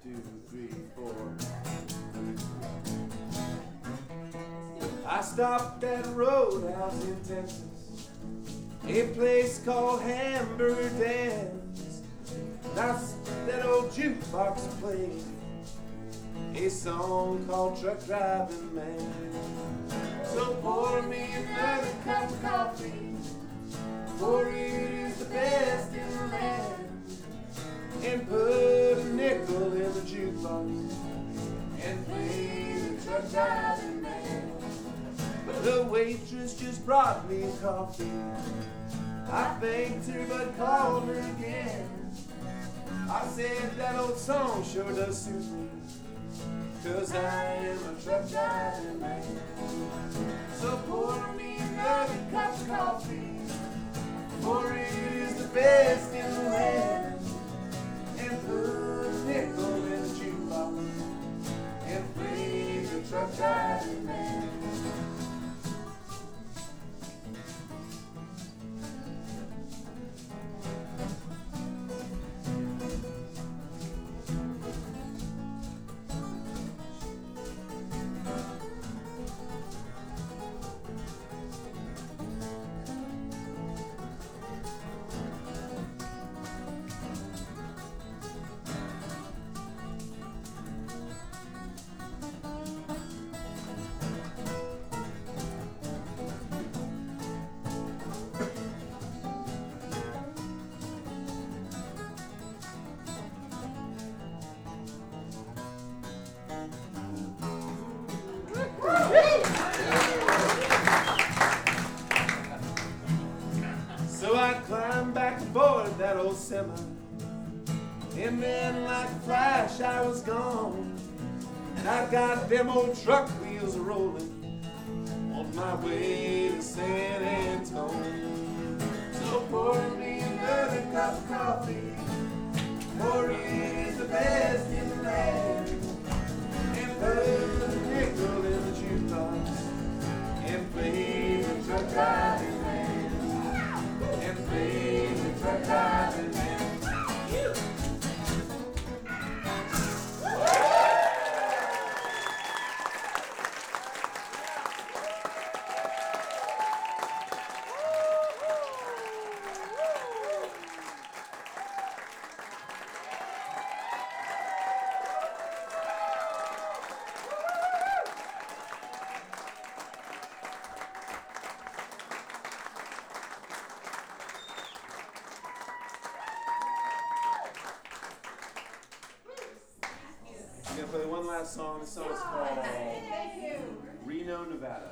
2, 3, 4. I stopped at a roadhouse in Texas, a place called Hamburger Dan's. That's that old jukebox played a song called Truck Driving Man. So pour me another cup of coffee, for it is the best in the land, and put a nickel in the jukebox and play the Truck Driving Man. The waitress just brought me a coffee. I thanked her but called her again. I said that old song sure does suit me, 'cause I am a truck driving man. So pour me another cup of coffee, for it is the best in the land, and put a nickel in the jukebox and play the truck driving man. So I climbed back aboard that old semi, and then like a flash I was gone. And I got them old truck wheels rolling on my way to San Antonio. So pour me another cup of coffee, for it is the best in the land, and put a nickel in the jukebox and play the truck driving man, and play the truck driving man. I'm going to play one last song. This song is called Reno, Nevada.